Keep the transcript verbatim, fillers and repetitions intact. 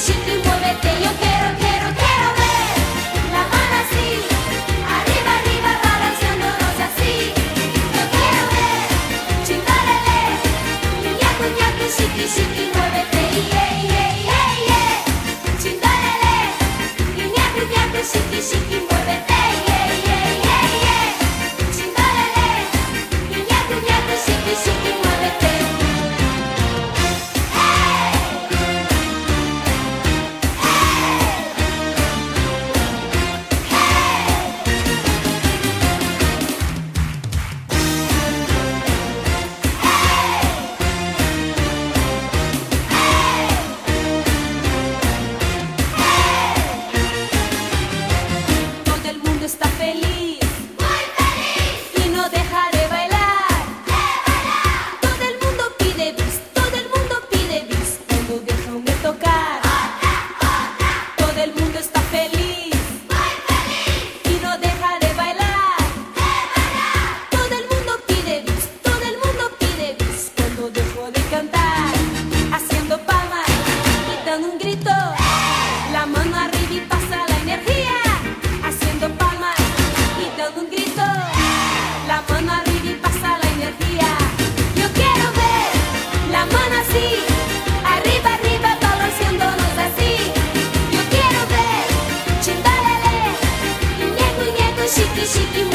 chiqui, muévete. Yo quiero, quiero, quiero ver la mano así, arriba, arriba, balanceándonos así. Yo quiero ver chindalele, ñacu, ñacu, chiqui, chiqui, muévete. Yeah, yeah, yeah, yeah. Chindalele, ñacu, ñacu, chiqui, chiqui, muévete. Yeah, yeah, yeah, yeah. Chindalele, ñacu, ñacu, chiqui, chiqui, muévete. Todo el mundo está feliz, muy feliz, y no deja de bailar, de bailar. Todo el mundo pide bis, todo el mundo pide bis, cuando dejan de tocar. Otra, otra. Todo el mundo está feliz, muy feliz, y no deja de bailar, de bailar. Todo el mundo pide bis, todo el mundo pide bis, cuando dejo de cantar, haciendo palmas y dando un grito. La mano arriba y pasa la energía, haciendo palmas y dando un grito. La mano arriba y pasa la energía. Yo quiero ver la mano así, arriba, arriba, balanceándonos así. Yo quiero ver chindalele, ñeco, ñeco, chiqui, chiqui,